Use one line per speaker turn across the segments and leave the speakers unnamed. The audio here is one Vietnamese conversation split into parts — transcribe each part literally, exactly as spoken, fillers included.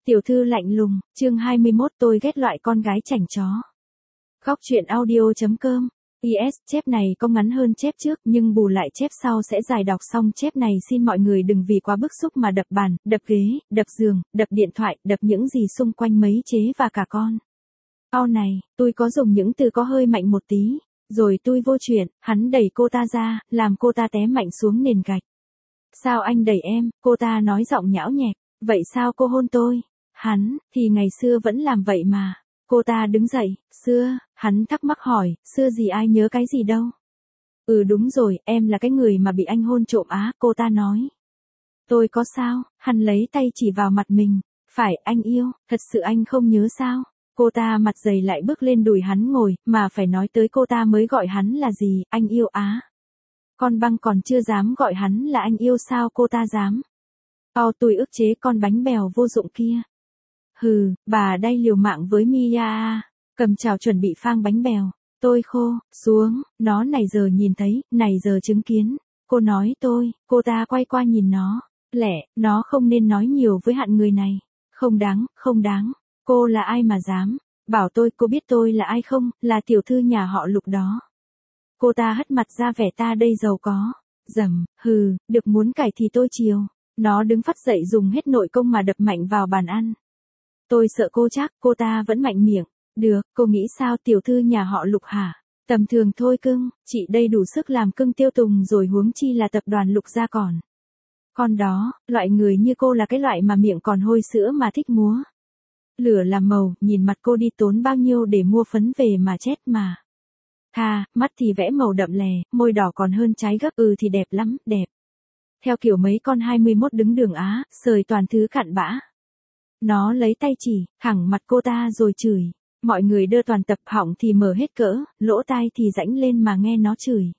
Tiểu thư lạnh lùng, chương hai mươi mốt tôi ghét loại con gái chảnh chó. Góc truyện audio.com i ét chép này có ngắn hơn chép trước nhưng bù lại chép sau sẽ dài. Đọc xong chép này xin mọi người đừng vì quá bức xúc mà đập bàn, đập ghế, đập giường, đập điện thoại, đập những gì xung quanh mấy chế và cả con. Ao này, tôi có dùng những từ có hơi mạnh một tí, rồi tôi vô chuyện, hắn đẩy cô ta ra, làm cô ta té mạnh xuống nền gạch. Sao anh đẩy em, cô ta nói giọng nhão nhẹt, vậy sao cô hôn tôi? Hắn, thì ngày xưa vẫn làm vậy mà. Cô ta đứng dậy, xưa, hắn thắc mắc hỏi, xưa gì ai nhớ cái gì đâu. Ừ đúng rồi, em là cái người mà bị anh hôn trộm á, cô ta nói. Tôi có sao, hắn lấy tay chỉ vào mặt mình, phải anh yêu, thật sự anh không nhớ sao. Cô ta mặt dày lại bước lên đùi hắn ngồi, mà phải nói tới cô ta mới gọi hắn là gì, anh yêu á. Con băng còn chưa dám gọi hắn là anh yêu sao cô ta dám. Ao tôi ức chế con bánh bèo vô dụng kia. Hừ, bà đây liều mạng với Mia à. Cầm chảo chuẩn bị phang bánh bèo. Tôi khô, xuống, nó này giờ nhìn thấy, này giờ chứng kiến. Cô nói tôi, cô ta quay qua nhìn nó. Lẽ, nó không nên nói nhiều với hạng người này. Không đáng, không đáng. Cô là ai mà dám? Bảo tôi, cô biết tôi là ai không? Là tiểu thư nhà họ Lục đó. Cô ta hất mặt ra vẻ ta đây giàu có. Dầm, hừ, được muốn cải thì tôi chiều. Nó đứng phắt dậy dùng hết nội công mà đập mạnh vào bàn ăn. Tôi sợ cô chắc, cô ta vẫn mạnh miệng. Được, cô nghĩ sao tiểu thư nhà họ Lục hả? Tầm thường thôi cưng, chị đây đủ sức làm cưng tiêu tùng rồi huống chi là tập đoàn Lục gia còn. Con đó, loại người như cô là cái loại mà miệng còn hôi sữa mà thích múa. Lửa làm màu, nhìn mặt cô đi tốn bao nhiêu để mua phấn về mà chết mà. Tha, mắt thì vẽ màu đậm lè, môi đỏ còn hơn trái gấc, ừ thì đẹp lắm, đẹp. Theo kiểu mấy con hai mươi mốt đứng đường Á, sời toàn thứ cặn bã. Nó lấy tay chỉ, thẳng mặt cô ta rồi chửi. Mọi người đưa toàn tập họng thì mở hết cỡ, lỗ tai thì rãnh lên mà nghe nó chửi.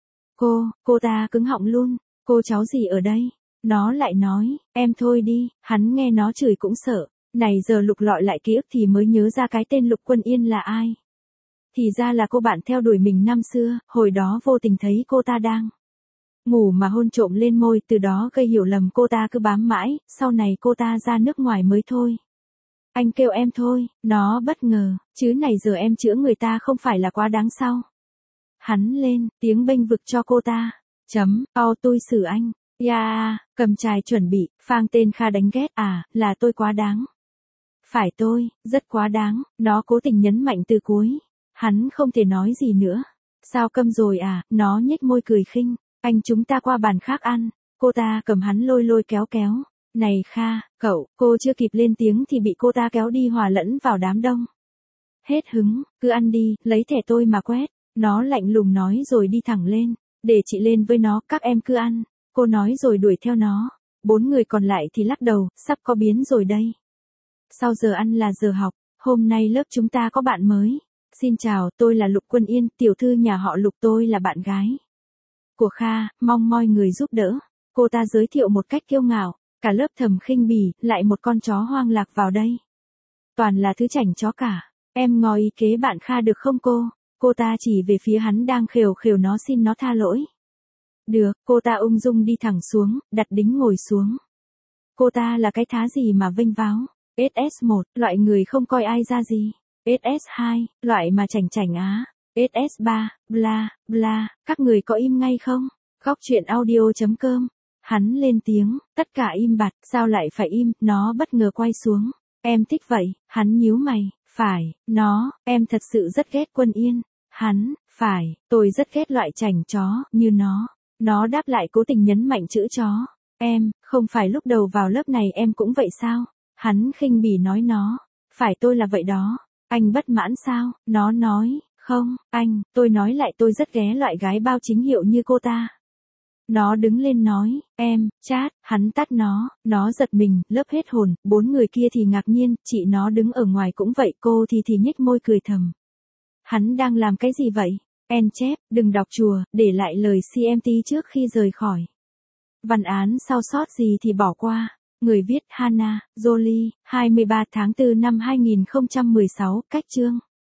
Cô, cô ta cứng họng luôn, cô cháu gì ở đây? Nó lại nói, em thôi đi, hắn nghe nó chửi cũng sợ. Này giờ Lục lọi lại ký ức thì mới nhớ ra cái tên Lục Quân Yên là ai. Thì ra là cô bạn theo đuổi mình năm xưa, hồi đó vô tình thấy cô ta đang ngủ mà hôn trộm lên môi, từ đó gây hiểu lầm cô ta cứ bám mãi, sau này cô ta ra nước ngoài mới thôi. Anh kêu em thôi, nó bất ngờ, chứ này giờ em chữa người ta không phải là quá đáng sao. Hắn lên, tiếng bênh vực cho cô ta. Chấm, ao tôi xử anh. Ya, yeah, cầm chài chuẩn bị, phang tên Kha đánh ghét à, là tôi quá đáng. Phải tôi, rất quá đáng, nó cố tình nhấn mạnh từ cuối. Hắn không thể nói gì nữa. Sao câm rồi à, nó nhếch môi cười khinh. Anh chúng ta qua bàn khác ăn. Cô ta cầm hắn lôi lôi kéo kéo. Này Kha, cậu, cô chưa kịp lên tiếng thì bị cô ta kéo đi hòa lẫn vào đám đông. Hết hứng, cứ ăn đi, lấy thẻ tôi mà quét. Nó lạnh lùng nói rồi đi thẳng lên. Để chị lên với nó, các em cứ ăn. Cô nói rồi đuổi theo nó. Bốn người còn lại thì lắc đầu, sắp có biến rồi đây. Sau giờ ăn là giờ học, hôm nay lớp chúng ta có bạn mới. Xin chào, tôi là Lục Quân Yên, tiểu thư nhà họ Lục, tôi là bạn gái của Kha, mong mọi người giúp đỡ. Cô ta giới thiệu một cách kiêu ngạo, cả lớp thầm khinh bỉ, lại một con chó hoang lạc vào đây. Toàn là thứ chảnh chó cả. Em ngó ý kế bạn Kha được không cô? Cô ta chỉ về phía hắn đang khều khều nó xin nó tha lỗi. Được, cô ta ung dung đi thẳng xuống, đặt đính ngồi xuống. Cô ta là cái thá gì mà vênh váo? ét ét một, loại người không coi ai ra gì. ét ét hai, loại mà chảnh chảnh á. ét ét ba, bla, bla, các người có im ngay không? Góc truyện audio.com. Hắn lên tiếng, tất cả im bặt, sao lại phải im, nó bất ngờ quay xuống. Em thích vậy, hắn nhíu mày, phải, nó, em thật sự rất ghét Quân Yên. Hắn, phải, tôi rất ghét loại chảnh chó, như nó. Nó đáp lại cố tình nhấn mạnh chữ chó. Em, không phải lúc đầu vào lớp này em cũng vậy sao? Hắn khinh bỉ nói nó. Phải tôi là vậy đó. Anh bất mãn sao? Nó nói, không, anh, tôi nói lại tôi rất ghé loại gái bao chính hiệu như cô ta. Nó đứng lên nói, em, chát, hắn tắt nó, nó giật mình, lớp hết hồn, bốn người kia thì ngạc nhiên, chị nó đứng ở ngoài cũng vậy, cô thì thì nhếch môi cười thầm. Hắn đang làm cái gì vậy? En chép, đừng đọc chùa, để lại lời xê em tê trước khi rời khỏi. Văn án sau sót gì thì bỏ qua. Người viết Hannah, Jolie, hai mươi ba tháng tư năm hai nghìn không trăm mười sáu, cách chương.